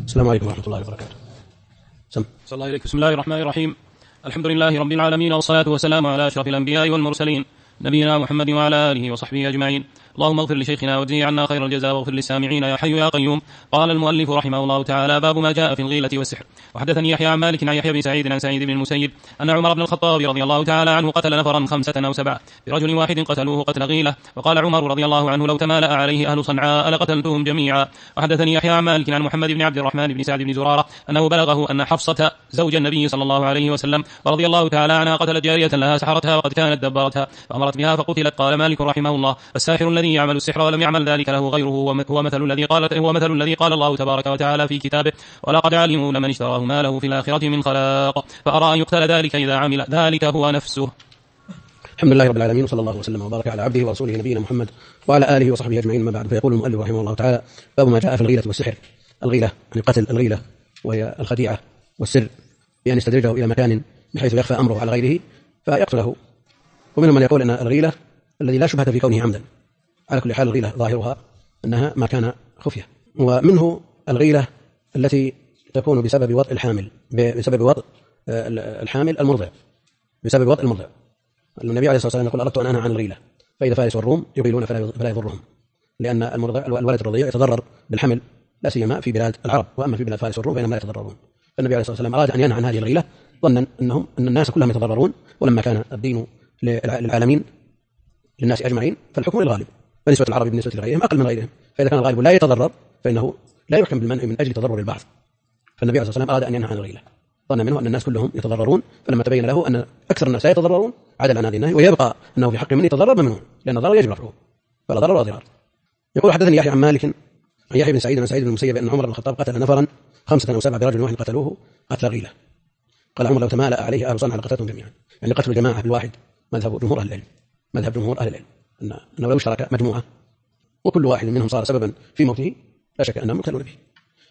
السلام عليكم ورحمة الله وبركاته. صلى الله عليك. بسم الله الرحمن الرحيم. الحمد لله رب العالمين، والصلاة والسلام على أشرف الأنبياء والمرسلين نبينا محمد وعلى آله وصحبه أجمعين. اللهم اغفر لشيخنا واجزه عنا خير الجزاء واغفر للسامعين يا حي يا قيوم. قال المؤلف رحمه الله تعالى: باب ما جاء في الغيلة والسحر. وحدثني يحيى عن مالك عن يحيى بن سعيد عن سعيد بن المسيب أن عمر بن الخطاب رضي الله تعالى عنه قتل نفرا 5 أو 7 برجل واحد قتلوه قتل غيلة. وقال عمر رضي الله عنه: لو تمالأ عليه أهل صنعاء لقتلتهم جميعا. وحدثني يحيى عن مالك عن محمد بن عبد الرحمن بن سعد بن زرارة أنه بلغه أن حفصة زوج النبي صلى الله عليه وسلم ورضي الله تعالى عنها قتلت جارية لها سحرتها وقد كانت دبرتها فأمرت بها فقتلت. قال مالك رحمه الله: الساحر الذي يعمل السحر ولم يعمل ذلك له غيره هو مثل الذي قال الله تبارك وتعالى في كتابه: ولقد علموا لمن اشتراه ما له في الآخرة من خلاق فأرى أن يقتل ذلك إذا عمل ذلك هو نفسه. الحمد لله رب العالمين، صلى الله وسلم وبارك على عبده ورسوله نبينا محمد وعلى آله وصحبه أجمعين. ما بعد، فيقول المؤلف رحمه الله تعالى: باب ما جاء في الغيلة والسحر. الغيلة يعني القتل، الغيلة وهي الخديعة، والسر بأن يستدرجه إلى مكان بحيث يخفى أمره على غيره فيقتله. ومنهم من يقول أن الغيلة الذي لا شبهة في كونه عمدا. على كل حال الغيلة ظاهرها أنها ما كان خفية. ومنه الغيلة التي تكون بسبب وطء الحامل، بسبب وطء الحامل المرضع، بسبب وطء المرضع. النبي عليه الصلاة والسلام يقول: أردت أن أنهى عن الغيلة، فإذا فارس والروم يغيلون فلا يضرهم، لأن المرضع الولد الرضيع يتضرر بالحمل لا سيما في بلاد العرب، وأما في بلاد فارس والروم فإنهم لا يتضررون. فالنبي عليه الصلاة والسلام أراد أن ينهى عن هذه الغيلة ظنا أن الناس كلهم يتضررون، ولما كان الدين للعالمين للناس أجمعين فالحكم للغالب، فنسبة العرب بالنسبة لغيرهم أقل من غيرهم، فإذا كان الغالب لا يتضرر فإنه لا يحكم بالمنع من أجل تضرر البعض. فالنبي عليه الصلاة والسلام أراد أن ينهى عن الغيلة ظن منه أن الناس كلهم يتضررون، فلما تبين له أن أكثر الناس لا يتضررون عدل عن هذه النهي، ويبقى أنه في حق من يتضرر ممنوع، لأن الضرر يجب رفعه فلا ضرر ولا ضرار. يقول: حدثني يحيى عن مالك عن يحيى بن سعيد عن سعيد بن المسيب أن عمر بن الخطاب قتل نفرا 5 أو 7 برجل واحد قتلوه قتل غيلة. قال عمر: لو تمالأ عليه أهل صنعاء لقتلتهم جميعا. يعني قتل الجماعة بالواحد مذهب جمهور أهل العلم، مذهب جمهور أهل العلم أنه لو اشترك مجموعة وكل واحد منهم صار سببا في موته لا شك أنهم مقتلون به.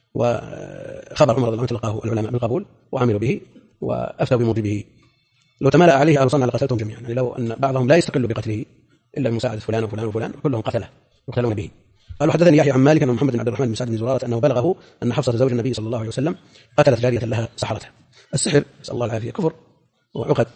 وخبر عمر رضي الله عنه تلقاه العلماء بالقبول وعملوا به وأفتوا بموجبه. لو تمالأ عليه أهل صنعاء لقتلتهم جميعا، يعني لو أن بعضهم لا يستقل بقتله إلا بمساعدة فلان وفلان وفلان كلهم قتله يقتلون به. قالوا: حدثني يحيى عن مالك أن محمد بن عبد الرحمن بن سعد بن زرارة أنه بلغه أن حفصة زوج النبي صلى الله عليه وسلم قتلت جارية لها سحرتها. السحر نسأل الله العافية كفر وعقد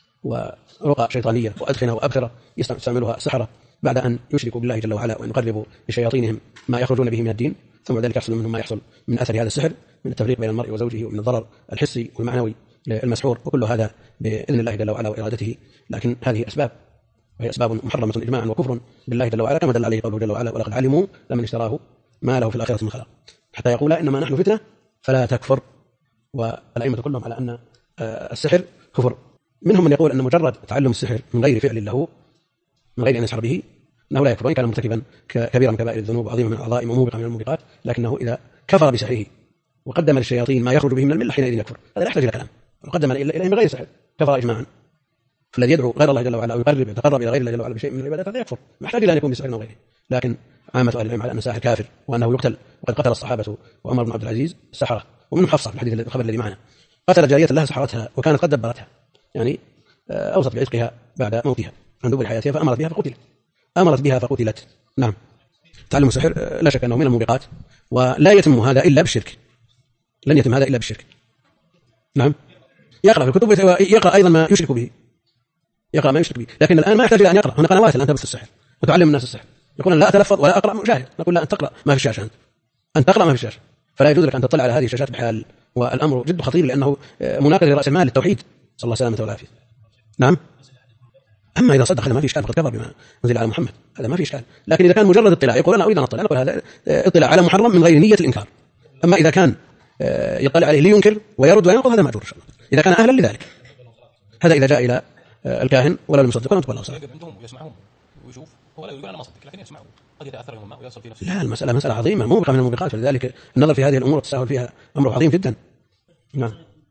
ورقى شيطانية وأدخنة وأبخرة يستعملها السحرة بعد أن يشركوا بالله جل وعلا وأن يقربوا لشياطينهم ما يخرجون به من الدين، ثم ذلك يحصل منهم ما يحصل من أثر هذا السحر من التفريق بين المرء وزوجه ومن الضرر الحسي والمعنوي للمسحور، وكل هذا بإذن الله جل وعلا وإرادته. لكن هذه أسباب، وهي أسباب محرمة إجماعا وكفر بالله جل وعلا، كما دل عليه قوله جل وعلا: ولقد علموا لمن اشتراه ما له في الآخرة من خلاق، حتى يقول: إنما نحن فتنة فلا تكفر. والأئمة كلهم على أن السحر كفر. منهم من يقول أن مجرد تعلم السحر من غير فعل له، من غير أن يسحر به، أنه لا يكفر، وإن كان مرتكبا كبيرا من كبائر الذنوب وعظيما من الأعضاء وموبقا من الموبقات، لكنه إذا كفر بسحره وقدم للشياطين ما يخرج به من الملة حينئذ يكفر. هذا لا يحتاج إلى كلام، وقدم إليه من غير سحر كفر إجماعا. فالذي يدعو غير الله جل وعلا ويتقرب إلى غير الله جل وعلا بشيء من العبادات هذا يكفر، ما يحتاج إلى أن يكون بسحر أو غيره. لكن عامة أهل العلم على أن الساحر كافر وأنه يقتل، وقد قتل الصحابة وعمر بن عبد العزيز السحرة، ومنهم حفصة في الحديث الخبر الذي معنا قتل جارية لها سحرتها وكانت قد دبرتها، يعني أوصت بعتقها بعد موتها عن دبر حياتها فأمرت بها فقتلت، أمرت بها فقتلت. نعم، تعلم السحر لا شك أنه من الموبقات، ولا يتم هذا إلا بالشرك، لن يتم هذا إلا بالشرك. نعم، يقرأ في الكتب ويقرأ أيضا ما يشرك به، يقرأ ما يشرك به، لكن الآن ما يحتاج إلى أن يقرأ. هناك قنوات الآن تبث السحر وتعلم الناس السحر، يقول لا أتلفظ ولا أقرأ مشاهد، نقول لا، أن تقرأ ما في الشاشة، أن تقرأ ما في الشاشة، فلا يجوز لك أن تطلع على هذه الشاشات بحال، والأمر جد خطير لأنه مناقض لرأس المال للتوحيد، صلى الله السلامة والعافية. نعم، أما إذا صدق هذا ما في إشكال، فقد كفر بما أنزل على محمد، هذا ما في إشكال. لكن إذا كان مجرد اطلاع، يقول أنا أريد أن أطلع، نقول هذا اطلاع على محرم من غير نية الإنكار. أما إذا كان يطلع عليه لينكر ويرد وينقض هذا مأجور إن شاء الله، إذا كان أهلا لذلك. هذا إذا جاء إلى الكاهن ولا المصدق ولا تقبل الله. يسمعون ويشوف، هو لا يقول أنا مصدق لكن يسمعون، قد يتأثر منهم ويصل في نفسه. لا، المسألة مسألة عظيمة موبقة من الموبقات، فلذلك النظر في هذه الأمور والتساهل فيها أمر عظيم جدا. نعم.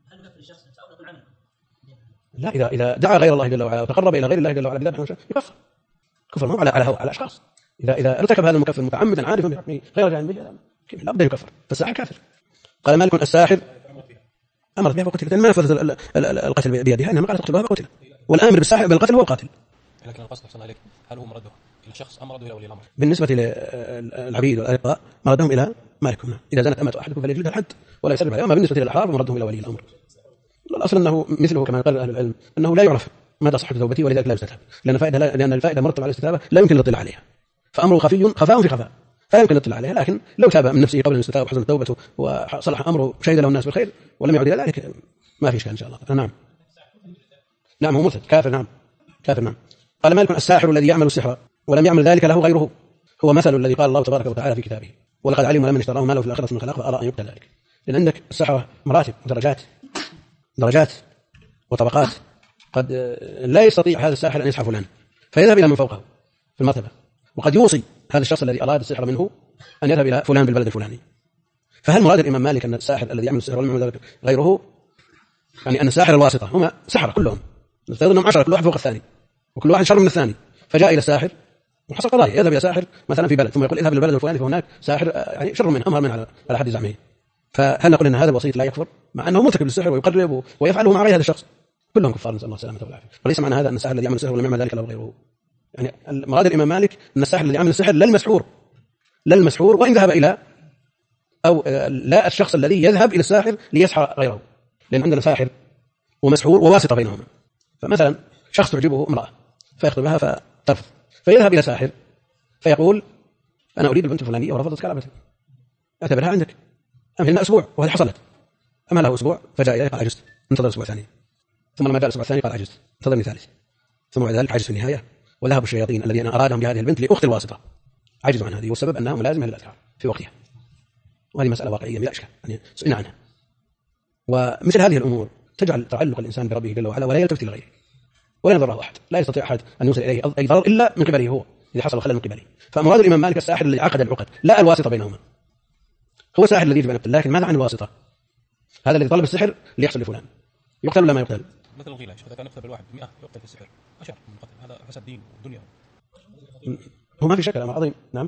لا، إذا دعا غير الله جل وعلا وتقرب إلى غير الله جل وعلا بذبح يكفر كفر مو على أشخاص. إذا ارتكب هذا المكفر متعمدا عارفا بحكمه غير جاهل به لا بد يكفر، فالساحر كافر. قال مالك: الساحر أمرت بها وقتلت، ما نفذت القتل بيدها، إنما قالت اقتلوها فقتل، والآمر بالساحر بالقتل هو القاتل. لكن القصد صلى الله عليه هل هو مرده إلى الشخص أم مرده إلى ولي الأمر؟ بالنسبة للعبيد والأرقاء مردهم إلى مالكم نعم. إذا زنت أمة أحدكم فليجلدها الحد ولا يسرب عليها. أما بالنسبة للأحرار فمردهم إلى ولي الأمر. الأصل أنه مثله كما قال أهل العلم أنه لا يعرف مدى صحة توبته ولذلك لا يستتاب، لأن الفائدة مرتب على الاستتابة لا يمكن الاطلاع عليها، فأمره خفاء في خفاء فلا يمكن الاطلاع عليها. لكن لو تاب من نفسه قبل أن يستتاب وحسن توبته وصلح أمره شهد له الناس بالخير ولم يعد إلى ذلك ما في إشكال إن شاء الله. نعم هو مرتد كافر. نعم. قال مالك الساحر الذي يعمل السحر ولم يعمل ذلك له غيره هو مثل الذي قال الله تبارك وتعالى في كتابه ولقد علموا لمن اشتراه ما له في الآخرة من خلاق فأرى أن يقتل ذلك. لأن عندك السحرة مراتب ودرجات وطبقات، قد لا يستطيع هذا الساحر أن يسحر فلان فيذهب إلى من فوقه في المرتبة، وقد يوصي هذا الشخص الذي أراد السحر منه أن يذهب إلى فلان بالبلد الفلاني. فهل مراد الإمام مالك أن الساحر الذي يعمل السحر ولم يعمل ذلك غيره، يعني أن الساحر الواسطة هم سحرة كلهم نفترض أنهم 10 كل واحد فوق الثاني وكل واحد شر من الثاني، فجاء إلى الساحر وحصل قضايا يذهب إلى ساحر مثلا في بلد ثم يقول اذهب إلى البلد الفلاني فهناك ساحر يعني شر منه أمهر منه على حد زعمه. فهل نقول أن هذا الوسيط لا يكفر مع أنه مرتكب للسحر ويقرب ويفعله مع غير هذا الشخص؟ كلهم كفار نسأل الله السلامة والعافية. وليس معنى هذا أن الساحر الذي يعمل السحر ولم يعمل ذلك له غيره. يعني مراد الإمام مالك أن الساحر الذي يعمل السحر لا المسحور وإن ذهب إلى أو لا الشخص الذي يذهب إلى الساحر ليسحر غيره، لأن عندنا ساحر ومسحور وواسطة بينهما. فمثلا شخص تعجبه امرأة فيخطبها فترفض فيذهب إلى ساحر فيقول أنا أريد البنت الفلانية ورفضت كلامتها اعتبرها عندك أمهلنا أسبوع، وهذه حصلت. أما له أسبوع فجاء إليه قال عجزت انتظر أسبوع ثاني، ثم لما جاء الأسبوع الثاني قال عجزت انتظرني ثالث، ثم بعد ذلك عجز في النهاية وذهب الشياطين الذين أرادهم بهذه البنت لأخت الواسطة عجزوا عن هذه، والسبب أنها ملازمة للأذكار في وقتها، وهذه مسألة واقعية بلا إشكال يعني سئلنا عنها. ومثل هذه الأمور تجعل تعلق الإنسان بربه جل وعلا ولا يلتفت لغيره ولا يضره أحد، لا يستطيع أحد أن يوصل إليه أي ضرر إلا من قبله هو إذا حصل خلل من قبله. فمراد الإمام مالك الساحر الذي عقد العقد لا الواسطة بينهما، هو ساحر الذي يجب أن يقتل، لكن ماذا عن الواسطة؟ هذا الذي طلب السحر ليحصل لفلان يقتل ولا ما يقتل؟ مثل الغيلة إذا كان يقتل بالواحد 100 يقتل في السحر أشر من القتل، هذا فساد دين والدنيا. هو ما في شك أمر عظيم. نعم.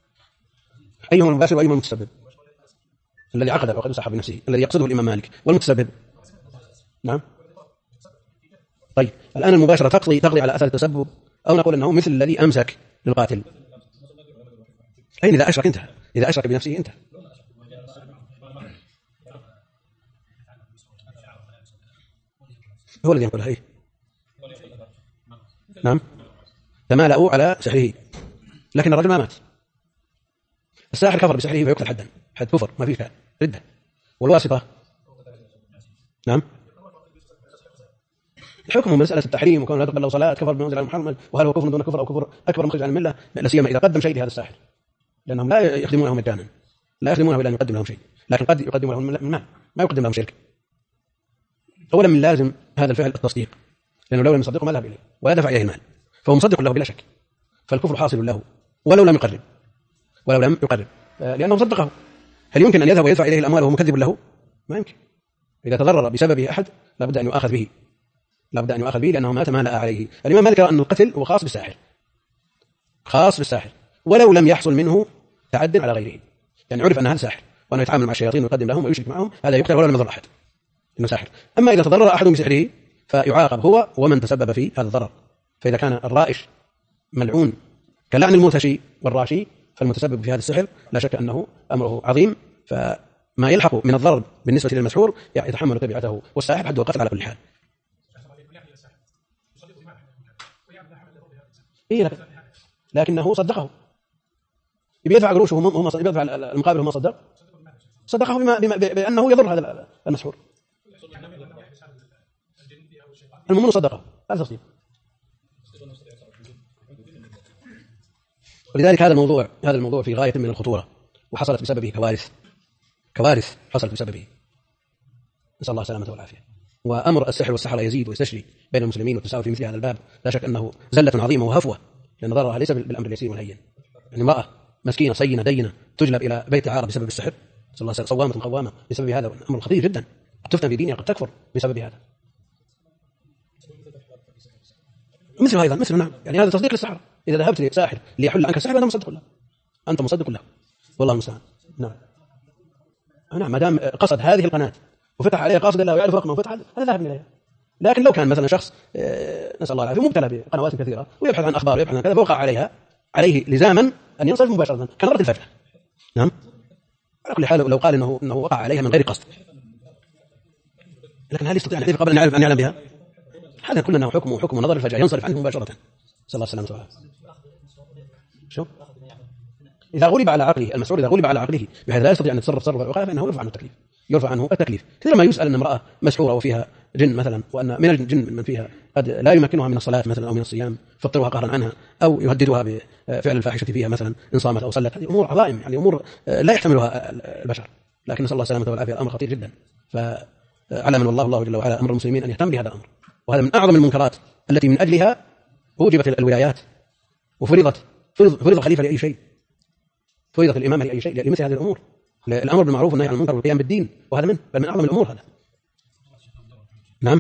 أيهما المباشر وأيهما المتسبب؟ الذي عقد العقد وسحر بنفسه الذي يقصده الإمام مالك، والمتسبب نعم. طيب الآن المباشرة تقضي على أثر التسبب، أو نقول أنه مثل الذي أمسك للقاتل. أين إذا أشرك انتهى، إذا أشرك بنفسه انتهى. هو الذي ينقلها. نعم تمالأوا على سحره لكن الرجل ما مات. الساحر كفر بسحره فيقتل حدا، حد كفر ما فيه ردة. والواسطة نعم حكم مسألة التحريم وكون لا تقبل له صلاة كفر بما أنزل على محمد، وهل هو كفر دون كفر أو كفر أكبر مخرج عن الملة، لا سيما إذا قدم شيء لهذا الساحر، لأنهم لا يخدمونه مجانا، لا يخدمونه إلا أن يقدم لهم شيء، لكن قد يقدم لهم ما يقدم لهم شرك. أولا من لازم هذا الفعل التصديق، لأنه لو لم يصدقه ما ذهب إليه ولا دفع إليه المال، فهو مصدق له بلا شك، فالكفر حاصل له ولو لم يقرب لأنه صدقه. هل يمكن أن يذهب ويدفع إليه الأموال وهو مكذب له؟ ما يمكن. إذا تضرر بسببه أحد لابد أن يؤاخذ به، لأنه ما تمالأ عليه. الإمام مالك يرى أن القتل هو خاص بالساحر ولو لم يحصل منه تعد على غيره، يعني عرف أن هذا ساحر وأنه يتعامل مع الشياطين ويقدم لهم ويشرك معهم، هذا يقتل ولو لم يضر أحد إنه ساحر. أما إذا تضرر أحد بسحره فيعاقب هو ومن تسبب في هذا الضرر. فإذا كان الرائش ملعون كلعن المرتشي والراشي فالمتسبب في هذا السحر لا شك أنه أمره عظيم، فما يلحق من الضرر بالنسبة للمسحور يتحمل تبعته، والساحر حد القتل على كل حال. لكنه صدقه يدفع قروشه هم يدفع المقابل وما صدقه بأنه يضر هذا المسحور. المؤمن صدقه هذا تصديق. ولذلك هذا الموضوع في غاية من الخطورة، وحصلت بسببه كوارث حصلت بسببه، نسأل الله السلامة والعافية. وأمر السحر والسحرة يزيد ويستشري بين المسلمين والتساوي في مثل هذا الباب لا شك أنه زلة عظيمة وهفوة، لأن ضررها ليس بالأمر اليسير والهين. يعني امرأة مسكينة صينة دينة تجلب إلى بيت عارة بسبب السحر، نسأل الله صوامة قوامة بسبب هذا، أمر خطير جدا، قد تفتن في دينها قد تكفر بسبب هذا. مثل أيضا نعم، يعني هذا تصديق للسحر. إذا ذهبت لساحر ليحل عنك السحر أنت مصدق له والله المستعان. نعم ما دام قصد هذه القناة وفتح عليها قاصد الله ويعرف رقمه وفتح هذا ذهب إليها. لكن لو كان مثلا شخص نسأل الله العافية مبتلى بقنوات كثيرة ويبحث عن أخبار ويبحث عن كذا فوقع عليه لزاما أن ينصرف مباشرة كنظرة الفجأة. نعم على كل حال لو قال إنه وقع عليها من غير قصد، لكن هل يستطيع أن يحذف قبل أن يعلم بها؟ هذا كلنا حكم نظر الفجأة ينصرف عنه مباشرة. صلى الله عليه وسلم. شو إذا غلب على عقله المسعود، إذا غلب على عقله بحيث لا يستطيع أن يتصرف تصرف العقلاء فإنه يرفع عنه التكليف. كثيرا ما يسأل أن امرأة مسحورة وفيها جن مثلا، وأن من الجن من فيها قد لا يمكنها من الصلاة مثلا أو من الصيام فاضطرها قهرا عنها، أو يهددها بفعل الفاحشة فيها مثلا إن صامت أو صلت. هذه أمور عظائم، يعني أمور لا يحتملها البشر، لكن نسأل الله السلامة والعافية. الأمر خطير جدا. فعلى من الله جل وعلا أمر المسلمين أن يهتم بهذا الأمر، وهذا من أعظم المنكرات التي من أجلها أوجبت الولايات وفرضت الخليفة لأي شيء، فرضت الإمامة لأي شيء لمثل هذه الأمور، الأمر بالمعروف والنهي عن المنكر والقيام بالدين، وهذا بل من أعظم الأمور هذا. نعم.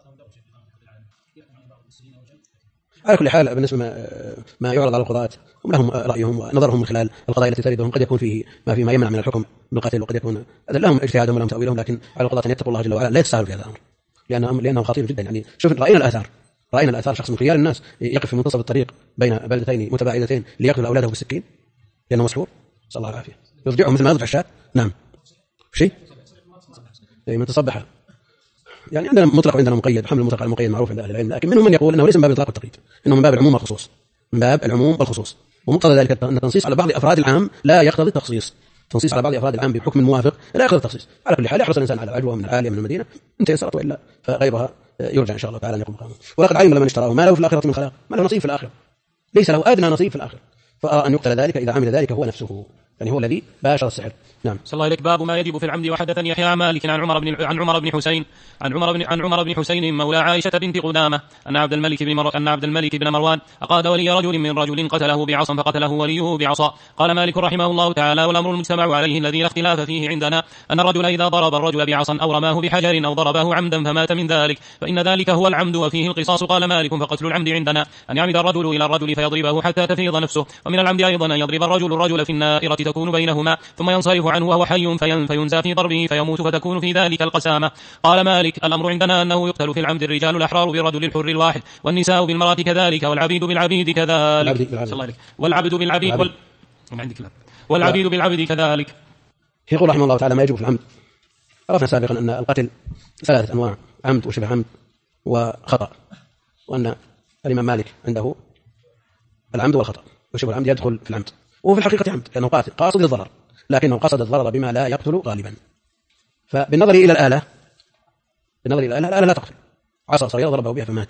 على كل حال بالنسبة ما يعرض على القضاة هم لهم رأيهم ونظرهم من خلال القضايا التي تردهم، قد يكون فيه ما يمنع من الحكم بالقتل، وقد يكون لهم اجتهادهم ولهم تأويلهم، لكن على القضاة أن يتقوا الله جل وعلا لا يتساهلوا في هذا الأمر لأنه خطير جدا. يعني شوف رأينا الآثار شخص من خيار الناس يقف في منتصف الطريق بين بلدتين متباعدتين ليقتل أولاده بالسكين لأنه مسحور، صلى الله العافية، يرجعهم مثل ما يرجع الشاة. نعم. شيء من تصبح، يعني عندنا مطلق وعندنا مقيد، حمل المطلق على المقيد معروف عند أهل العلم، لكن منهم من يقول أنه ليس من باب الإطلاق والتقييد، إنه من باب العموم والخصوص، من باب العموم والخصوص. ومقتضى ذلك أن التنصيص على بعض أفراد العام لا يقتضي التخصيص، تنصيص على بعض أفراد العام بحكم موافق لا يقتضي التخصيص. على كل حال يحرص الإنسان على العجوة من العالية من المدينة انت يسرت، وإلا فغيرها يرجع إن شاء الله تعالى أن يقوم مقامه. ولقد علم لمن اشتراه ما له في الآخرة من خلاق، ما له نصيب في الآخرة، ليس له أدنى نصيب في الآخرة، فأرى أن يقتل ذلك إذا عمل ذلك هو نفسه، يعني هو الذي باشر السحر. نعم. صلى الله عليك. باب ما يجب في العمد. وحدثني يحيى عن مالك عن عمر بن حسين مولى عائشة بنت قدامة أن عبد الملك بن مروان أقاد ولي رجل من رجل قتله بعصا فقتله وليه بعصا. قال مالك رحمه الله تعالى: والأمر المجتمع عليه الذي لا اختلاف فيه عندنا أن الرجل إذا ضرب الرجل بعصا أو رماه بحجر أو ضربه عمدا فمات من ذلك فإن ذلك هو العمد وفيه القصاص. قال مالك: فقتل العمد عندنا أن يعمد الرجل إلى الرجل فيضربه حتى تفيض نفسه، ومن العمد أيضا أن يضرب الرجل في النائرة تكون بينهما ثم ينصرف عنه وهو حي فينزى في ضربه فيموت فتكون في ذلك القسامة. قال مالك: الأمر عندنا أنه يقتل في العمد الرجال الأحرار بالرجل الحر الواحد، والنساء بالمرأة كذلك، والعبيد بالعبيد كذلك، والعبيد بالعبد كذلك. يقول رحمه الله تعالى: ما يجب في العمد. عرفنا سابقا أن القتل 3 أنواع: عمد وشبه عمد وخطأ، وأن الإمام مالك عنده العمد والخطأ، وشبه العمد يدخل في العمد، وهو في الحقيقة عمد لأنه قاصد للضرر، لكنه قصد الضرر بما لا يقتل غالبا. فبالنظر إلى الآلة الآلة لا تقتل، عصا صغيرة ضربه بها فمات،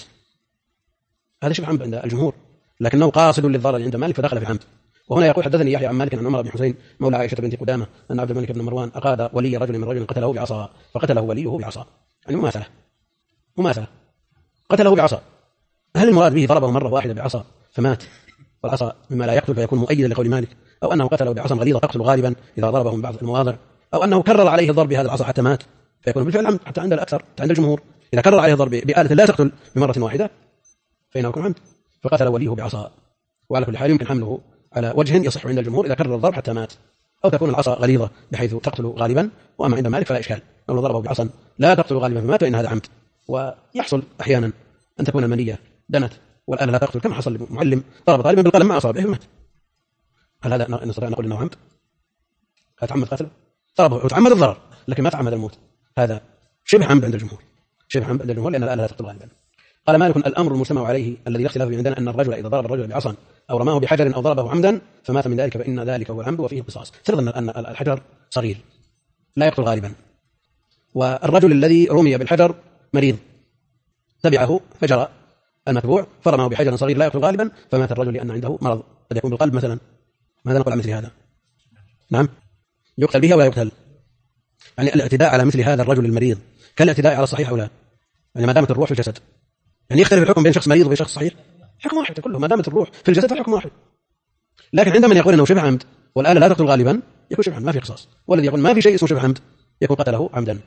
هذا شبه عمد عند الجمهور، لكنه قاصد للضرر عند مالك فدخل في العمد. وهنا يقول: حدثني يحيى عن مالك عن عمر بن حسين مولى عائشة بنت قدامة أن عبد الملك بن مروان أقاد ولي رجل من رجل قتله بعصا فقتله وليه بعصا. يعني مماثلة، قتله بعصا. هل المراد به ضربه مرة واحدة بعصا فمات والعصا مما لا يقتل فيكون مؤيدا لقول مالك، أو أنه قتله بعصا غليظة تقتل غالبا إذا ضربه من بعض المواضع، أو أنه كرر عليه الضرب بهذا العصا حتى مات فيكون بالفعل عمد حتى عند الأكثر، عند الجمهور إذا كرر عليه الضرب بآلة لا تقتل بمرة واحدة فإنه يكون عمد، فقتل وليه بعصا. وعلى كل حال يمكن حمله على وجه يصح عند الجمهور إذا كرر الضرب حتى مات، أو تكون العصا غليظة بحيث تقتل غالبا، وأما عند مالك فلا إشكال، لو ضربه بعصا لا تقتل غالبا فمات فإن هذا عمد. ويحصل أحيانا أن تكون المنية دنت والآلة لا تقتل، كما حصل لمعلم ضرب طالبا بالقلم ما أصابه فمات. هل هذا نستطيع أن نقول إنه عمد؟ أتعمد قتله؟ ضربه وتعمد الضرر لكن ما تعمد الموت، هذا شبه عمد عند الجمهور، لأن الآلة لا تقتل غالبا. قال مالك: الأمر المجتمع عليه الذي لا اختلاف عندنا أن الرجل إذا ضرب الرجل بعصا أو رماه بحجر أو ضربه عمدا فمات من ذلك فإن ذلك هو العمد وفيه القصاص. فرضا أن الحجر صغير لا يقتل غالبا، والرجل الذي رمي بالحجر مريض تبعه فجرى المتبوع فرماه بحجر صغير لا يقتل غالبا فمات الرجل لأن عنده مرض قد يكون بالقلب مثلا. ماذا نقول عن مثل هذا؟ نعم، يقتل بها ولا يقتل؟ يعني الاعتداء على مثل هذا الرجل المريض كالاعتداء على الصحيح أو لا؟ يعني ما دامت الروح في الجسد، يعني يختلف الحكم بين شخص مريض وبين شخص صحيح؟ حكم واحد كله، ما دامت الروح في الجسد فالحكم واحد. لكن عندما يقول انه شبه عمد والآلة لا تقتل غالبا يكون شبه عمد ما في قصاص، والذي يقول ما في شيء اسمه شبه عمد يكون قتله عمدا.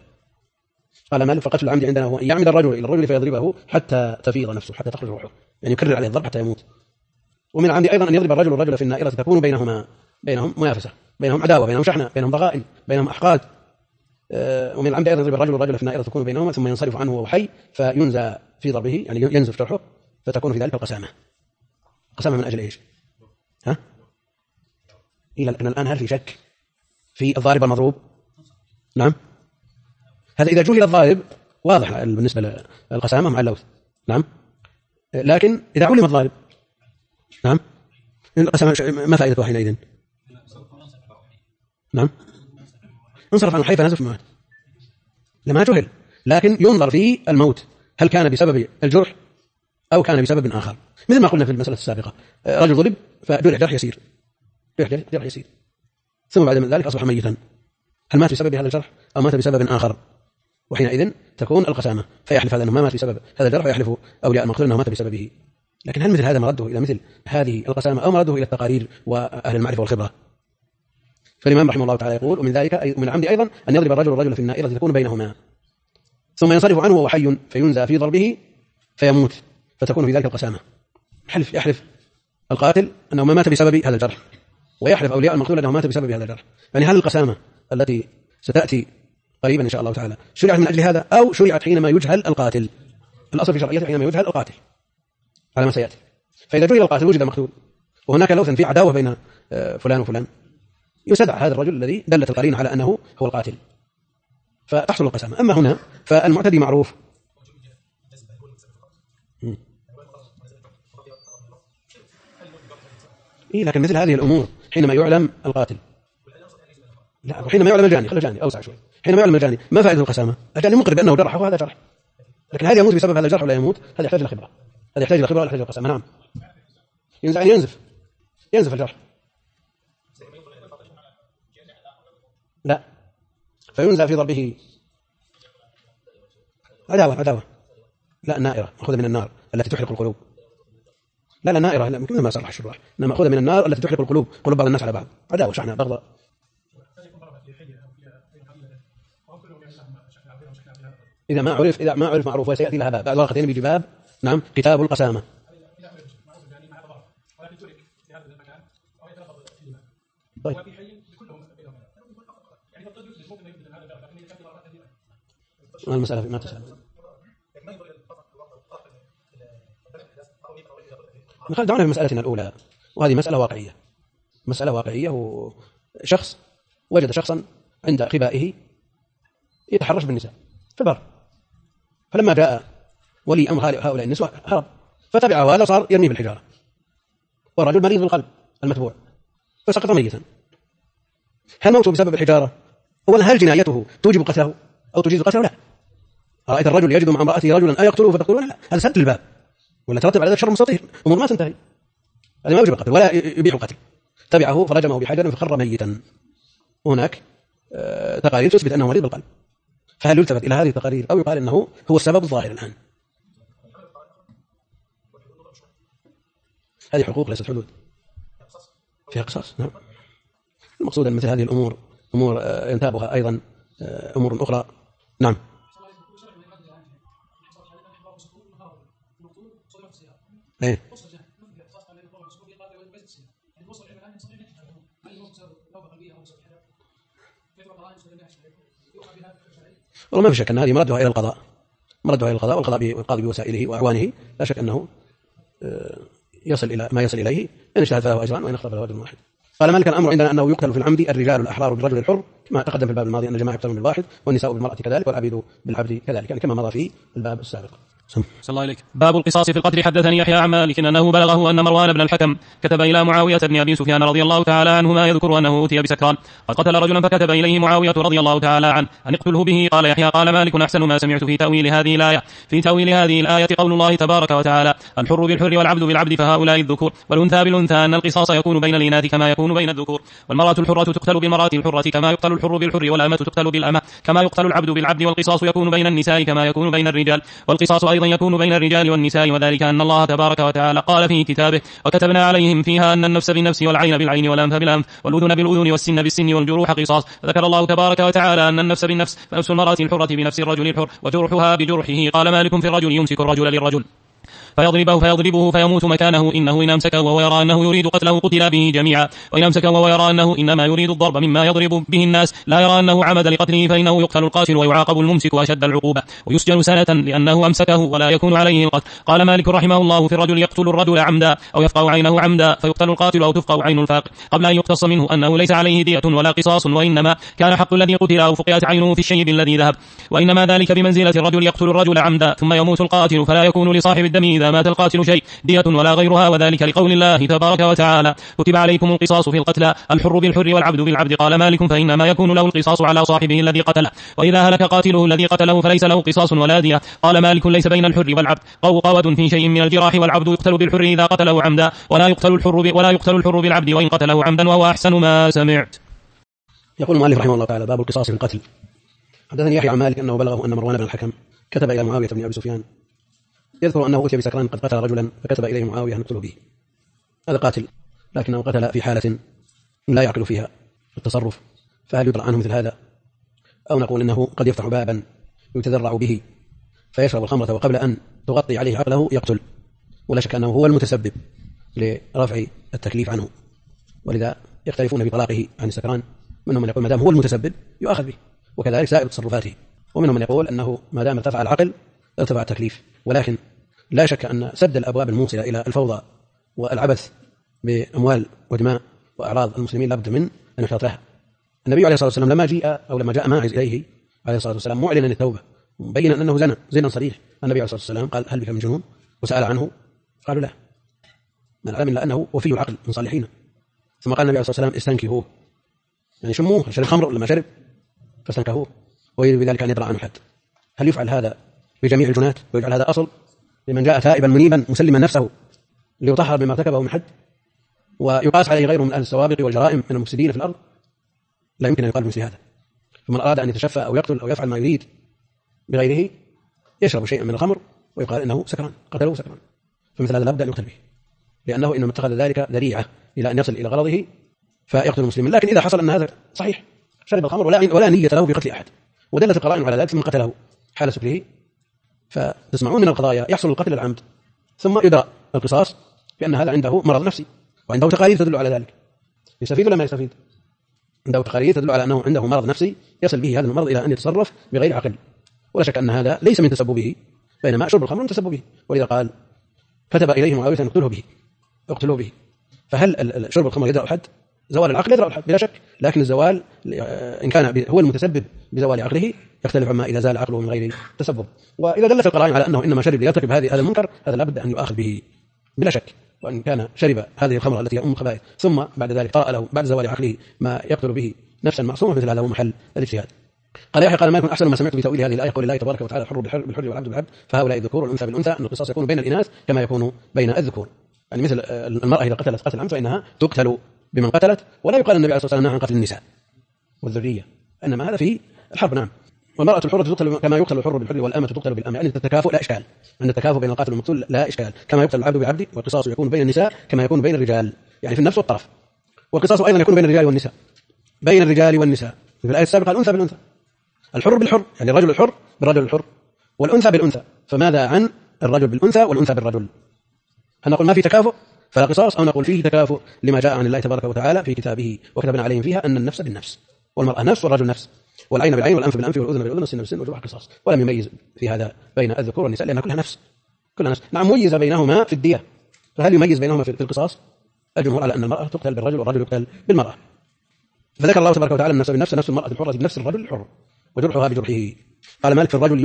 قال مالك: فقتل العمد عندنا هو أن يعمد الرجل إلى الرجل فيضربه حتى تفيض نفسه، حتى تخرج روحه، يعني يكرر عليه الضرب حتى يموت. ومن العمد أيضا أن يضرب الرجل في النائرة تكون بينهم منافسة، بينهم عداوة، بينهم شحنة، بينهم ضغائن، بينهم أحقاد. ومن العمد أيضا يضرب الرجل في النائرة تكون بينهما ثم ينصرف عنه وهو حي فينزى في ضربه، يعني ينزف جرحه فتكون في ذلك القسامة. قسامة من أجل إيش؟ لكن الآن هل في شك في الضارب والمضروب؟ نعم، هذا إذا جهل الضارب واضح بالنسبة للقسامة مع اللوث. نعم، لكن إذا علم الضارب نعم القسامة ما فائدتها حينئذ؟ نعم، انصرف عن الحي فنزل في الموت لما جهل، لكن ينظر في الموت هل كان بسبب الجرح أو كان بسبب آخر، مثل ما قلنا في المسألة السابقة، رجل ضرب فجرح جرح يسير، جرح يسير، ثم بعد ذلك أصبح ميتا، هل مات بسبب هذا الجرح أو مات بسبب آخر؟ وحينئذ تكون القسامة، فيحلف هذا أنه ما مات بسبب هذا الجرح، ويحلف أولياء المقتول أنه مات بسببه. لكن هل مثل هذا مرده إلى مثل هذه القسامة أو مرده إلى التقارير وأهل المعرفة والخبرة؟ فالإمام رحمه الله تعالى يقول: ومن ذلك من العمد أيضا أن يضرب الرجل في النائرة تكون بينهما ثم ينصرف عنه وهو حي فينزى في ضربه فيموت، فتكون في ذلك القسامة. يحلف القاتل أنه ما مات بسبب هذا الجرح، ويحلف أولياء المقتول أنه مات بسبب هذا الجرح. يعني هل القسامة التي ستأتي قريبا إن شاء الله تعالى شرعت من أجل هذا أو شرعت حينما يجهل القاتل؟ الأصل في شرعيته حينما يجهل القاتل على ما سيأتي. فإذا جهل القاتل وجد مقتول وهناك لوث في عداوة بين فلان وفلان، يستدعى هذا الرجل الذي دلت القرينة على أنه هو القاتل فتحصل القسامة. أما هنا فالمعتدي معروف. لكن مثل هذه الأمور حينما يعلم القاتل، لا، حينما يعلم الجاني، خلي الجاني أوسع شوي، حينما يعلم الجاني ما فائدة القسامة؟ الجاني مقر بأنه جرح وهذا جرح، لكن هل يموت بسبب هذا الجرح ولا يموت؟ هذا يحتاج إلى خبرة، هذا يحتاج إلى خبرة ولا يحتاج إلى قسامة. نعم، ينزف الجرح، لا، فينزع في ضربه عداوة، لا، النائرة مأخوذة من النار التي تحرق القلوب، لا نائرة، لا، مثل ما صرح الشراح إنما مأخوذة من النار التي تحرق القلوب، قلوب بعض الناس على بعض، عداوة، شحنة، بغضاء. إذا ما عرف معروف وسيأتي لها باب بعد ورقتين بيجي باب. نعم، كتاب القسامة. طيب. المسألة ما تسأل دعونا في مسألتنا الأولى، وهذه مسألة واقعية، وشخص وجد شخصا عند خبائه يتحرش بالنساء في البر، فلما جاء ولي أمر هؤلاء النسوة هرب، فتبعه هذا صار يرميه بالحجارة، والرجل مريض بالقلب المتبوع فسقط ميتا. هل موته بسبب الحجارة؟ هل جنايته توجب قتله أو تجيز قتله؟ لا. رأيت الرجل يجد مع امرأته رجلا أيقتله فتقتله؟ لا، هذا سد الباب، ولا ترتب على ذلك شر مستطير، أمور ما تنتهي، هذا ما يوجب القتل ولا يبيح القتل. تبعه فرجمه بحجر فخر ميتا. هناك تقارير تثبت أنه مريض بالقلب، فهل يلتفت إلى هذه التقارير أو يقال أنه هو السبب الظاهر الآن؟ هذه حقوق ليست حدود، فيها قصاص. نعم، المقصود أن مثل هذه الأمور أمور ينتابها أيضا أمور أخرى. نعم، إيه؟ والله ما في شك أن هذه مردها إلى القضاء، والقاضي بوسائله وأعوانه لا شك أنه يصل إلى ما يصل إليه، إن اجتهد فله أجران وإن اختلف فله أجر واحد. قال مالك: الأمر عندنا أنه يقتل في العمد الرجال الأحرار بالرجل الحر، كما تقدم في الباب الماضي أن الجماعة يقتلون بالواحد والنساء بالمرأة كذلك والعبيد بالعبد كذلك، يعني كما مضى في الباب السابق. صلى الله عليك. باب القصاص في القتل. حدثني يحيى عن مالك أنه بلغه أن مروان بن الحكم كتب إلى معاوية بن أبي سفيان رضي الله تعالى عنهما يذكر أنه أوتي بسكران قد قتل رجلا، فكتب إليه معاوية رضي الله تعالى عنه أن اقتله به. قال يحيى: قال مالك: أحسن ما سمعت في تأويل هذه الآية قول الله تبارك وتعالى: الحر بالحر والعبد بالعبد فهؤلاء الذكور، والأنثى بالأنثى، أن القصاص يكون بين الإناث كما يكون بين الذكور، والمرأة الحرة تقتل بالمرأة الحرة كما يقتل الحر بالحر، والأمة تقتل بالأمة كما يقتل العبد بالعبد، والقصاص يكون بين النساء كما يكون بين الرجال، والقصاص أيضا يكون بين الرجال والنساء، وذلك أن الله تبارك وتعالى قال في كتابه: وكتبنا عليهم فيها أن النفس بالنفس والعين بالعين والأنف بالأنف والأذن بالأذن والسن بالسن والجروح قصاص. ذكر الله تبارك وتعالى أن النفس بالنفس فنفس المرأة الحرة بنفس الرجل الحر وجرحها بجرحه. قال مالك: في الرجل يمسك الرجل للرجل فيضربه فيموت مكانه، إنه إن أمسكه وهو يرى أنه يريد قتله قتل به جميعا، وإن أمسكه وهو يرى أنه إنما يريد الضرب مما يضرب به الناس لا يرى أنه عمد لقتله فإنه يقتل القاتل ويعاقب الممسك أشد العقوبة ويسجن سنة لأنه أمسكه ولا يكون عليه القتل. قال مالك رحمه الله في الرجل يقتل الرجل عمدا أو يفقع عينه عمدا فيقتل القاتل أو تفقع عين الفاقع قبل أن يقتص منه أنه ليس عليه دية ولا قصاص، وإنما كان حق الذي قتل أو فقئت عينه في الشيب الذي ذهب، وإنما ذلك بمنزلة الرجل يقتل الرجل عمدا ثم يموت القاتل فلا يكون لصاحب الدم إذا مات القاتل شيء دية ولا غيرها، وذلك لقول الله تبارك وتعالى كتب عليكم القصاص في القتلى الحر بالحر والعبد بالعبد. قال مالك فإنما يكون له القصاص على صاحبه الذي قتله، وإذا هلك قاتله الذي قتله فليس له قصاص ولا دية. قال مالك ليس بين الحر والعبد قوة في شيء من الجراح، والعبد يقتل بالحر إذا قتله عمدا ولا يقتل الحر بالعبد وإن قتله عمدا، وهو أحسن ما سمعت. يقول المؤلف رحمه الله تعالى باب القصاص في القتل. حدثني يحيى عن مالك أنه بلغه أن مروان بن الحكم كتب إلى معاوية بن أبي سفيان يذكر أنه أتي بسكران قد قتل رجلا، فكتب إليه معاوية أن يقتله به. هذا قاتل لكنه قتل في حالة لا يعقل فيها التصرف، فهل يطرأ عنه مثل هذا، أو نقول إنه قد يفتح بابا يتذرع به فيشرب الخمرة وقبل أن تغطي عليه عقله يقتل، ولا شك أنه هو المتسبب لرفع التكليف عنه، ولذا يختلفون في طلاقه عن السكران. منهم من يقول ما دام هو المتسبب يؤاخذ به، وكذلك سائر تصرفاته، ومنهم من يقول أنه ما دام ارتفع العقل ارتفع التكليف. ولكن لا شك أن سد الأبواب الموصلة إلى الفوضى والعبث بأموال ودماء وأعراض المسلمين لابد من أن يحتاط لها. النبي عليه الصلاة والسلام لما جاء ماعز إليه عليه الصلاة والسلام معلنا التوبة مبينا أنه زنا صريح، النبي عليه الصلاة والسلام قال هل بك من جنون؟ وسأل عنه قالوا لا، من العلم إلا أنه وفي العقل من صالحين. ثم قال النبي عليه الصلاة والسلام استنكهوه، يعني شموه، شرب خمر لما شرب فاستنكهوه، ويريد بذلك أن يدرأ عنه الحد. هل يفعل هذا بجميع الجنات ويجعل هذا أصل لمن جاء تائبا منيبا مسلما نفسه ليطهر بما ارتكبه من حد ويقاس عليه غيره من أهل السوابق والجرائم من المفسدين في الأرض؟ لا يمكن أن يقال بمثل هذا. فمن أراد أن يتشفى أو يقتل أو يفعل ما يريد بغيره يشرب شيئا من الخمر ويقال إنه سكران، قتله سكران، فمثل هذا لا بد أن يقتل به، لأنه إنما اتخذ ذلك ذريعة إلى أن يصل إلى غرضه فيقتل المسلمين. لكن إذا حصل أن هذا صحيح شرب الخمر ولا نية له في قتل أحد، ودلت القرائن على ذلك من قتله حال سكره، فتسمعون من القضايا يحصل القتل العمد ثم يدرأ القصاص بأن هذا عنده مرض نفسي وعنده تقارير تدل على ذلك. يستفيد ولا ما يستفيد؟ عنده تقارير تدل على أنه عنده مرض نفسي يصل به هذا المرض إلى أن يتصرف بغير عقل، ولا شك أن هذا ليس من تسببه، بينما شرب الخمر من تسببه، ولذا قال كتب إليه معاوية أن اقتلوه به. فهل شرب الخمر يدرأ الحد؟ زوال العقل يدرأ الحد بلا شك، لكن الزوال إن كان هو المتسبب بزوال عقله يختلف عما إذا زال عقله من غير تسبب. وإذا دلت القرائن على أنه إنما شرب ليرتكب هذا المنكر هذا لا بد أن يؤاخذ به بلا شك. وإن كان شرب هذه الخمر التي هي أم الخبائث ثم بعد ذلك طرأ له بعد زوال عقله ما يقتل به نفسا معصومة، مثل هذا هو محل الاجتهاد. قال يحيى قال ما يكون أحسن ما سمعت بتأويل هذه الآية قول الله تبارك وتعالى الحر بالحر والعبد بالعبد فهؤلاء الذكور والأنثى بالأنثى، أن القصاص يكون بين الإناث كما يكون بين الذكور، يعني مثل المرأة إذا قتلت قتل عمد فإنها تقتل بمن قتلت، ولا يقال النبي عليه الصلاة والسلام عن قتل النساء والذرية، إنما هذا في الحرب. نعم. والمرأة الحرة تقتل كما يقتل الحر بالحر والأمة تقتل بالأمة، يعني التكافؤ لا إشكال، أن التكافؤ بين القاتل والمقتول لا إشكال، كما يقتل العبد بالعبد، والقصاص يكون بين النساء كما يكون بين الرجال، يعني في النفس والطرف، والقصاص أيضا يكون بين الرجال والنساء، بين الرجال والنساء. في الآية السابقة الأنثى بالأنثى، الحر بالحر يعني الرجل الحر بالرجل الحر، والأنثى بالأنثى، فماذا عن الرجل بالأنثى والأنثى بالرجل؟ هل نقول ما في تكافؤ فلا قصاص، أو نقول فيه تكافؤ لما جاء عن الله تبارك وتعالى في كتابه وكتبنا عليهم فيها أن النفس بالنفس والمرأة نفس والرجل نفس والعين بالعين والأنف بالأنف والأذن بالأذن والسن بالسن والجروح قصاص، ولم يميز في هذا بين الذكور والنساء لأنها كلها نفس. نعم ميز بينهما في الدية، فهل يميز بينهما في القصاص؟ الجمهور على أن المرأة تقتل بالرجل والرجل يقتل بالمرأة. فذكر الله تبارك وتعالى النفس بالنفس، نفس المرأة الحرة بنفس الرجل الحر وجرحها بجرحه. قال مالك في الرجل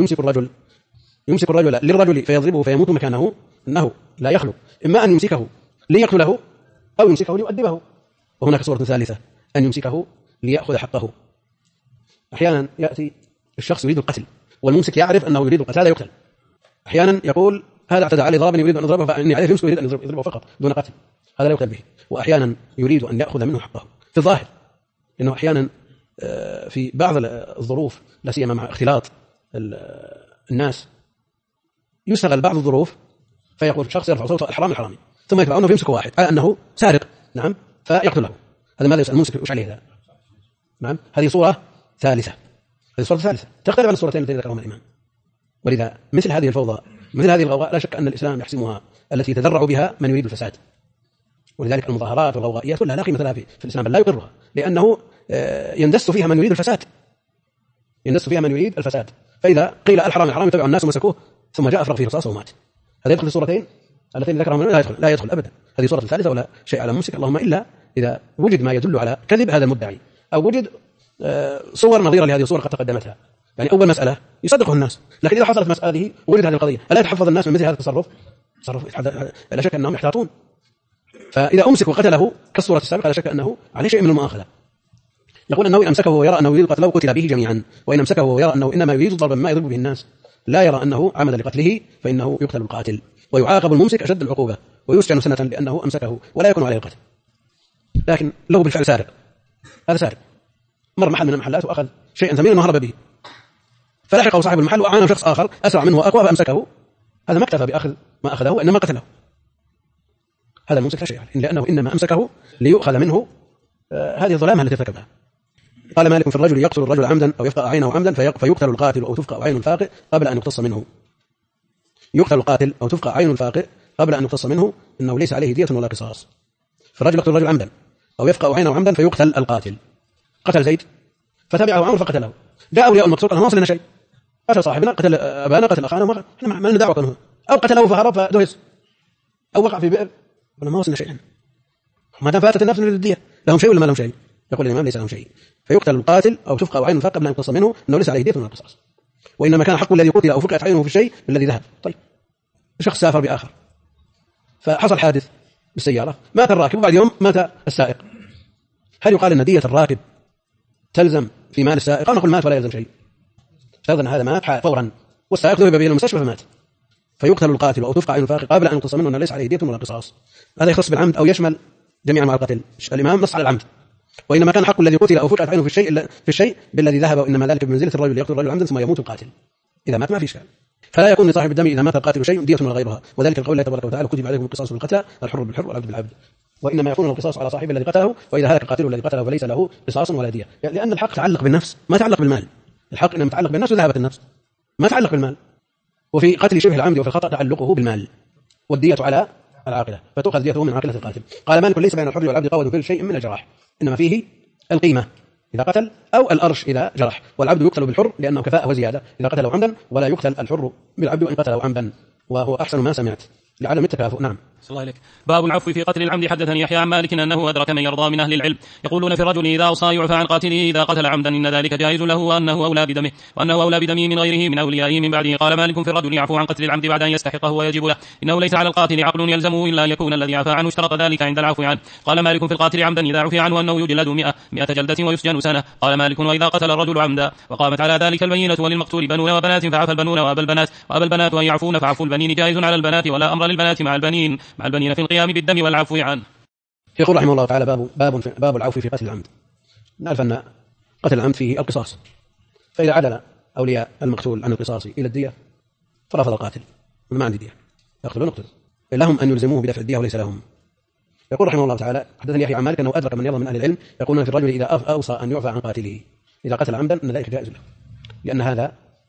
يمسك الرجل للرجل فيضربه فيموت مكانه، أنه لا يخلو إما أن يمسكه ليقتله أو يمسكه ليؤدبه، وهناك صورة ثالثة أن يمسكه ليأخذ حقه. أحيانا يأتي الشخص يريد القتل والممسك يعرف أنه يريد القتل هذا يقتل، أحيانا يقول هذا اعتدى علي ضربني يريد أن أضربه فإني عليه يمسك يريد أن يضربه فقط دون قتل، هذا لا يقتل به. وأحيانا يريد أن يأخذ منه حقه في الظاهر، إنه أحيانا في بعض الظروف لا سيما مع اختلاط الناس يستغل بعض الظروف فيقول شخص يرفع صوته الحرامي ثم يتبعونه فيمسك واحد على أنه سارق، نعم، فيقتله. هذا ماذا يسأل الممسك وش عليه هذا؟ نعم، هذه صورة ثالثة تختلف عن الصورتين التي ذكرهما الإمام. ولذا مثل هذه الفوضى مثل هذه الغوغاء لا شك أن الإسلام يحسمها، التي يتذرع بها من يريد الفساد. ولذلك المظاهرات والغوغائيات كلها لا قيمة لها في الإسلام، بل لا يقرها، لأنه يندس فيها من يريد الفساد، يندس فيها من يريد الفساد. فإذا قيل الحرام الحرام يتبع الناس ومسكوه ثم جاء أفرغ فيه رصاصه ومات، هذا يدخل في الصورتين اللتين ذكرهم؟ لا يدخل أبدا. هذه صورة الثالثة ولا شيء على ممسك، اللهم إلا إذا وجد ما يدل على كذب هذا المدعي، أو وجد صور نظيرة لهذه الصور قد تقدمتها. يعني أول مسألة يصدقه الناس، لكن إذا حصلت مسألة وجد هذه القضية ألا يتحفظ الناس من مثل هذا التصرف؟ لا شك أنهم يحتاطون. فإذا أمسك وقتله كالصورة السابقة لا شك أنه عليه شيء من المؤاخذة. يقول أنه إن أمسكه ويرى أنه يريد قتله قتل به جميعا، وإن أمسكه ويرى أنه إنما يريد ضربا ما يضرب به الناس لا يرى أنه عمد لقتله فإنه يقتل القاتل، ويعاقب الممسك أشد العقوبة ويسجن سنة لأنه أمسكه ولا يكون عليه القتل. لكن لو بالفعل سارق، هذا سارق مر محل من المحلات وأخذ شيئا ثمينا وهرب به، فلحقه صاحب المحل وأعانه شخص آخر أسرع منه وأقوى فأمسكه، هذا ما اكتفى بأخذ ما أخذه وإنما قتله. هذا الممسك لا شيء عليه، لأنه إنما أمسكه ليؤخذ منه هذه الظلامة التي ارتكبها. قال مالك في الرجل يقتل الرجل عمدا أو يفقأ عينه عمدا فيقتل القاتل أو تفقأ عين الفاقئ قبل أن يقتص منه. يقتل القاتل أو تفقأ عين الفاقئ قبل أن يقتص منه، إنه ليس عليه دية ولا قصاص. فالرجل يقتل الرجل عمدا أو يفقأ عينه عمدا فيقتل القاتل. قتل زيد فتبعه عمرو فقتله، جاء أولياء المقتول قال ما وصلنا شيء، قتل صاحبنا، قتل أبانا، قتل أخانا، احنا ما لنا دعوة كنه، أو قتله فهرب فدهس أو وقع في بئر، قلنا ما وصلنا شيئا. ما دام فاتت النفس من الدية لهم شيء ولا ما لهم شيء؟ يقول الإمام ليس لهم شيء. فيقتل القاتل أو تفقأ عين الفاقئ قبل أن يقتص منه، إنه ليس عليه دية ولا قصاص. وإنما كان حق الذي قتل أو فقأت عينه في الشيء الذي ذهب. طيب شخص سافر بآخر فحصل حادث بالسيارة، مات الراكب وبعد يوم مات السائق، هل يقال أن دية الراكب تلزم في مال السائق؟ أو نقول مات ولا يلزم شيء؟ فرضا أن هذا مات فورا والسائق ذهب به إلى المستشفى فمات، فيقتل القاتل أو تفقأ عين الفاقئ قبل أن يقتص منه، أنه ليس عليه دية ولا قصاص. هذا يخص بالعمد أو يشمل جميع مع القتل. الإمام نص على العمد. وإنما كان حق الذي قتل أو فقأت عينه في الشيء بالذي ذهب، وإنما ذلك بمنزلة الرجل يقتل الرجل عمدا ثم يموت القاتل. إذا مات ما في إشكال، فلا يكون لصاحب الدم إذا مات القاتل شيء دية ولا غيرها، وذلك القول الله تبارك وتعالى كتب عليكم القصاص في القتلى الحر بالحر والعبد بالعبد. وإنما يكون القصاص على صاحب الذي قتله، وإذا هلك القاتل الذي قتله فليس له قصاص ولا دية، لأن الحق تعلق بالنفس ما تعلق بالمال. الحق إنما تعلق بالنفس وذهبت النفس، ما تعلق بالمال. وفي قتل شبه العمد وفي الخطأ تعلقه بالمال، والدية على العاقلة فتؤخذ ديته من عاقلة القاتل. قال مالك ليس بين الحر والعبد قوة في شيء من الجراح، إنما فيه القيمة إذا قتل أو الأرش إذا جرح، والعبد يقتل بالحر لأنه كفاءة وزيادة إذا قتله عمدا، ولا يقتل الحر بالعبد وإن قتله عمدا، وهو أحسن ما سمعت لعدم التكافؤ. نعم. صلى الله عليك. باب العفو في قتل العمد. حدثني يحيى عن مالك أنه أدرك من يرضى من أهل العلم يقولون في الرجل إذا أوصى يعفى عن قاتله إذا قتل عمدا إن ذلك جائز له، وأنه أولى بدمه من غيره من أوليائه من بعده. قال مالك في الرجل يعفو عن قتل العمد بعد أن يستحقه ويجب له، إنه ليس على القاتل عقل يلزمه إلا أن يكون الذي عفى عنه اشترط ذلك عند العفو عنه. قال مالك في القاتل عمدا إذا عفي عنه أنه يجلد 100 جلدة ويسجن سنة. قال مالك وإذا قتل الرجل عمدا وقامت على ذلك البينة وللمقتول بنون وبنات فعفى البنون وأبى البنات أن يعفون فعفو البنين جائز على البنات، ولا أمر للبنات مع البنين في القيام بالدم والعفو عنه. يقول رحمه الله تعالى باب العفو في قتل العمد. نعرف أن قتل العمد فيه القصاص، فإذا عدل أولياء المقتول عن القصاص إلى الدية فرفض القاتل ما عندي دية يقتلون اقتل، لهم أن يلزموه بدفع الدية وليس لهم. يقول رحمه الله تعالى حدثني يحيى عن مالك أنه أدرك من يرضى من أهل العلم يقولون في الرجل إذا أوصى أن يعفى عن قاتله إذا قتل عمدا أن ذلك جائز له، لأن هذا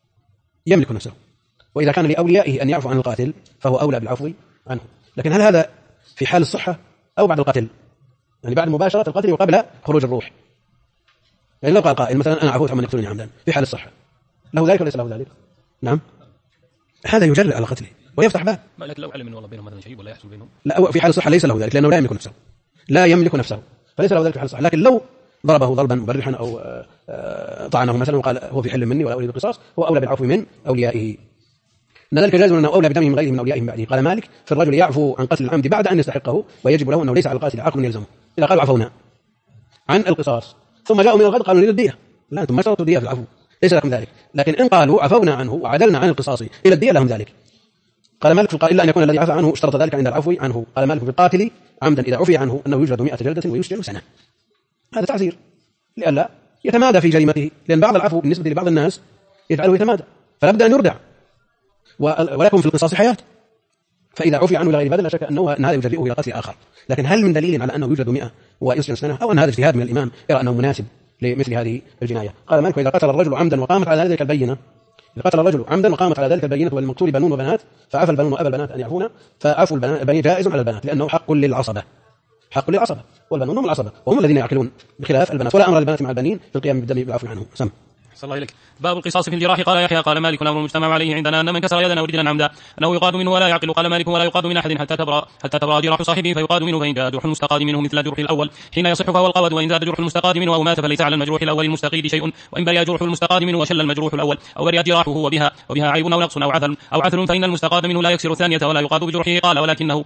يملك نفسه، وإذا كان لأوليائه أن يعفو عن القاتل فهو أولى بالعفو عنه. لكن هل هذا في حال الصحة أو بعد القتل؟ يعني بعد مباشرة القتل وقبل خروج الروح. يعني لو قال قائل مثلا أنا عفوت عمن يقتلني عمدا في حال الصحة، له ذلك وليس له ذلك؟ نعم، هذا يجرئ على قتله ويفتح باب. لكن لو علم والله بينهم مثلا شيء ولا يحصل بينهم، لا، في حال الصحة ليس له ذلك لأنه لا يملك نفسه فليس له ذلك في حال الصحة. لكن لو ضربه ضربا مبرحا أو طعنه مثلا وقال هو في حل مني ولا أريد القصاص، هو أولى بالعفو من أوليائه، إن ذلك جائز أنه أولى بدمه من غيره من أوليائه من بعده. قال مالك في الرجل يعفو عن قتل العمد بعد أن يستحقه ويجب له، أنه ليس على القاتل عقل يلزمه. إذا قالوا عفونا عن القصاص ثم جاءوا من الغد قالوا نريد الدية، لا أنتم ما اشترطوا الدية في العفو، ليس لكم ذلك. لكن إن قالوا عفونا عنه وعدلنا عن القصاص إلى الدية لهم ذلك. قال مالك في القائل إلا أن يكون الذي عفى عنه اشترط ذلك عند العفو عنه. قال مالك في القاتل عمدا إذا عفي عنه أنه يجلد 100 جلدة ويسجن سنة. هذا تعزير لئلا يتمادى في جريمته، لأن بعض العفو بالنسبة لبعض الناس يجعله يتمادى، فلا بد أن يردع، ولكم في القصاص حياة. فإذا عفي عنه إلى غير ذلك لا شك أن هذا يجرئه إلى قتل آخر. لكن هل من دليل على أنه يجلد 100 ويسجن سنة، أو أن هذا اجتهاد من الإمام يرى أنه مناسب لمثل هذه الجناية؟ قال مالك إذا قتل الرجل عمدا وقامت على ذلك البينة إذا قتل الرجل عمدا وقامت على ذلك البينة والمقتول بنون وبنات فعفى البنون وأبى البنات أن يعفون، فعفو البنين جائز على البنات لأنه حق للعصبة، حق للعصبة، والبنون هم العصبة وهم الذين يعقلون بخلاف البنات، ولا أمر البنات مع البنين في القيام بالدم بالعفو عنهم. سم. صلى الله إليك. باب القصاص في الجراح. قال يحيى قال مالك الأمر المجتمع عليه عندنا أن من كسر يدا أو رجلا عمدا أنه يقاد منه ولا يعقل. قال مالك ولا يقاد من أحد حتى تبرأ جراح صاحبه فيقاد منه، فإن جاء جرح المستقاد منه مثل جرح الأول حين يصح فهو القود، وإن زاد جرح المستقاد منه أو مات فليس على المجروح الأول المستقيد شيء، وإن برئ جرح المستقاد منه وشل المجروح الأول أو برئ جراحه وبها عيب أو نقص أو عثر فإن المستقاد منه لا يكسر الثانية ولا يقاد بجرحه. قال ولكنه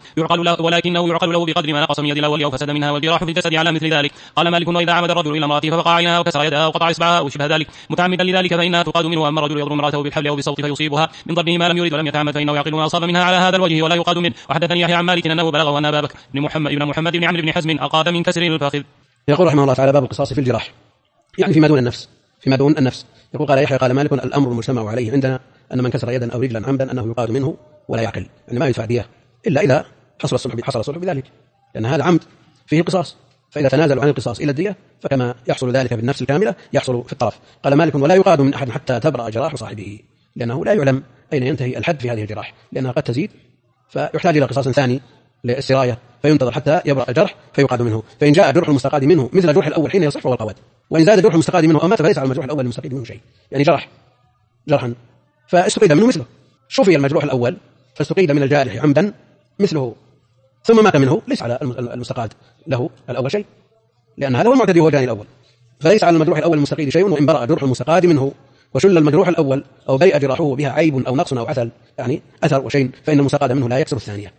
يعقل له بقدر ما نقص من يد الأول أو فسد منها، والجراح في الجسد على مثل ذلك. قال مالك وإذا عمد الرجل إلى امرأته ففقع عينها وكسر يدها وقطع إصبعها أو شبه ذلك متعمدا لذلك فإنها تقاد منه. أما الرجل يضرب امرأته بالحبل أو بالصوت فيصيبها من ضربه ما لم يرد ولم يتعمد فإنه يعقل ما أصاب منها على هذا الوجه ولا يقاد منه. وحدثني يحيى عن مالك أنه بلغه أن أبا بكر بن محمد بن عمرو بن حزم أقاد من كسر الفخذ. يقول رحمه الله تعالى باب القصاص في الجراح، يعني فيما دون النفس. يقول قال يحيى قال مالك الأمر المجتمع عليه عندنا أن من كسر يدا أو رجلا عمدا أنه يقاد منه ولا يعقل، يعني ما يدفع دية إلا إذا حصل الصلح بذلك، لأن هذا عمد فيه قصاص، فإذا تنازلوا عن القصاص إلى الدية فكما يحصل ذلك في النفس الكاملة يحصل في الطرف. قال مالك ولا يقاد من أحد حتى تبرأ جراح صاحبه، لأنه لا يعلم أين ينتهي الحد في هذه الجراح، لأنها قد تزيد فيحتاج إلى قصاص ثاني للسراية، فينتظر حتى يبرأ الجرح فيقاد منه. فإن جاء جرح المستقاد منه مثل جرح الأول حين يصح فهو القود، وإن زاد جرح المستقاد منه أو مات فليس على المجروح الأول المستقيد منه شيء، يعني جرحا فاستقيد منه مثله، شفي المجروح الأول فاستقيد من الجارح عمدا مثله ثم مات منه، ليس على المستقاد له الأول شيء، لأن هذا هو المعتدي وهو جاني الأول، فليس على المجروح الأول المستقيد شيء. وإن برأ جرح المستقاد منه وشل المجروح الأول أو برئ جراحه بها عيب أو نقص أو عثل، يعني أثر وشيء، فإن المستقاد منه لا يكسر الثانية،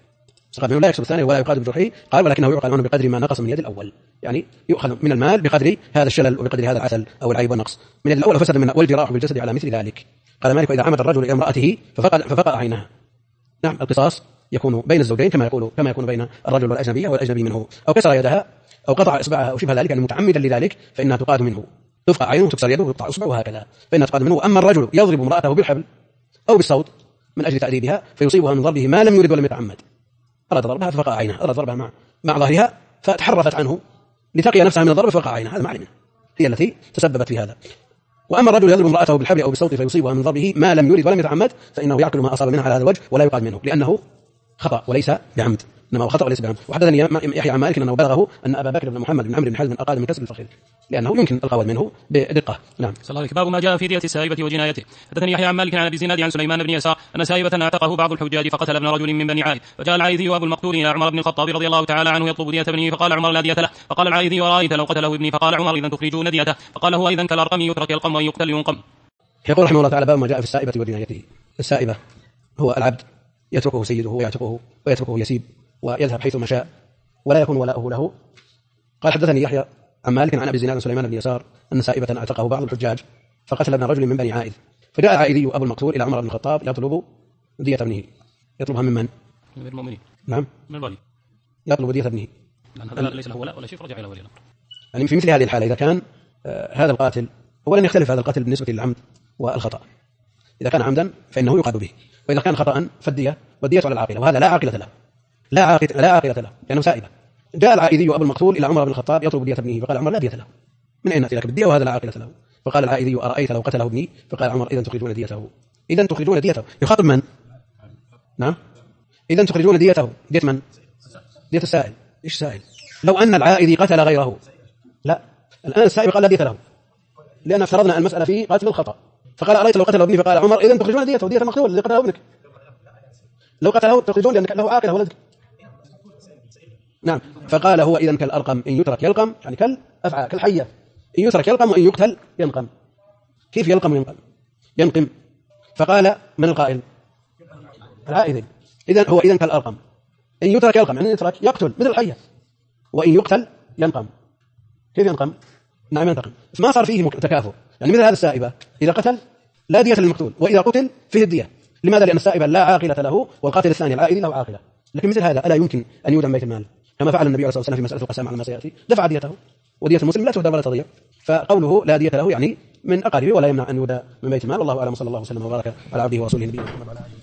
ولا يقاد بجرحه. قال ولكنه يعقل عنه بقدر ما نقص من يد الأول، يعني يؤخذ من المال بقدر هذا الشلل وبقدر هذا العثل أو العيب والنقص من يد الأول فسد منه، والجراح بالجسد على مثل ذلك. قال مالك إذا عمد الرجل إلى امرأته ففقع عينها، نعم القصاص يكون بين الزوجين كما يكون بين الرجل والأجنبية والأجنبي منه، أو كسر يدها أو قطع إصبعها أو شبه ذلك، يعني متعمدا لذلك فإنها تقاد منه، تفقع عينه وتكسر يده وتقطع إصبعه وهكذا فإنها تقاد منه. أما الرجل يضرب امرأته بالحبل أو بالصوت من أجل تأديبها فيصيبها من ضربه ما لم يرد ولم يتعمد، أراد ضربها ففقع عينها، أراد ضربها مع ظهرها فتحرفت عنه لتقي نفسها من الضرب ففقع عينها، هذا معلم هي التي تسببت في هذا. وأما الرجل يضرب امرأته بالحبل أو بالصوت فيصيبها من ضربه ما لم يرد ولم يتعمد فإنه يعقل ما أصاب منها على هذا الوجه ولا يقاد منه، لأنه خطأ وليس بعمد، إنما هو خطأ وليس بعمد. وحدثني يحيى عن مالك أنه بلغه أن أبا بكر بن محمد بن عمرو بن حزم أقاد من كسر الفخذ، لأنه يمكن القول منه بدقة. نعم. صلى الله عليه. باب ما جاء في دية السائبة وجنايته. حدثني يحيى عن مالك عن أبي زناد عن سليمان بن يسار أن سائبة اعتقه بعض الحجاج فقتل ابن رجل من بني عائد، فجاء العائذي وأبو المقتول إلى عمر بن الخطاب رضي الله تعالى عنه يطلب دية ابنه، فقال عمر لا دية له، فقال العائذي ورأيت لو قتله ابني، فقال عمر إذا تخرجون ديته، فقال هو إذا كالأرقم يترك يلقم وإن يقتل ينقم. يقول رحمه الله تعالى باب ما جاء في السائبة وجنايته. السائبة هو العبد يتركه سيده ويتركه يسيب ويذهب حيث ما شاء ولا يكون ولاؤه له. قال حدثني يحيى عن مالك عن أبي زناد سليمان بن يسار أن سائبة اعتقه بعض الحجاج فقتل ابن رجل من بني عائذ، فجاء العائذي أبو المقتول إلى عمر بن الخطاب يطلب دية ابنه. يطلبها من من؟ من المؤمنين. نعم من الولي. يطلب دية ابنه، هذا ليس له ولا شيء، فرجع إلى ولي الأمر. يعني في مثل هذه الحالة إذا كان هذا القاتل أولا يختلف هذا القتل بالنسبة للعمد والخطأ، إذا كان عمدا فإنه يقاد به، وإذا كان خطأ فالدية والدية على العاقلة، وهذا لا عاقلة له لأنه سائبة. جاء العائذي أبو المقتول إلى عمر بن الخطاب يطلب دية ابنه، فقال عمر لا دية له، من أين نأتي لك بالدية وهذا لا عاقلة له؟ فقال العائذي أرأيت لو قتله ابني؟ فقال عمر إذا تخرجون ديته. يخاطب من؟ نعم إذا تخرجون ديته. دية من؟ دية السائل. إيش سائل؟ لو أن العائذي قتل غيره، لا الآن السائل قال لا دية له، لأن افترضنا المسألة فيه قاتل الخطأ، فقال أرأيت لو قتله ابني؟ فقال عمر إذا تخرجون ديته، دية المقتول الذي قتله ابنك، لو قتله تخرجون لأنك له عاقلة ولدك. نعم. فقال هو إذن كالأرقم إن يترك يلقم، يعني كالأفعى كالحية، إن يترك يلقم وإن يقتل ينقم. كيف يلقم وينقم؟ ينقم. فقال من القائل؟ العائذي. إذن هو إذن كالأرقم إن يترك يلقم، يعني يترك يقتل مثل الحية، وإن يقتل ينقم. كيف ينقم؟ نعم ينتقم. ما صار فيه تكافؤ، يعني مثل هذا السائبة إذا قتل لا دية للمقتول، وإذا قتل فيه الدية. لماذا؟ لأن السائبة لا عاقلة له والقاتل الثاني العائذي له عاقلة. لكن مثل هذا ألا يمكن أن يودع بيت المال كما فعل النبي عليه الصلاة والسلام في مسألة القسام على ما سيأتي، دفع ديته، ودية المسلم لا تهدى ولا تضيع. فقوله لا دية له يعني من أقاربه ولا يمنع أن يودع من بيت المال. والله أعلم، صلى الله وسلم وبارك على عبده ورسوله نبينا محمد وعلى آله.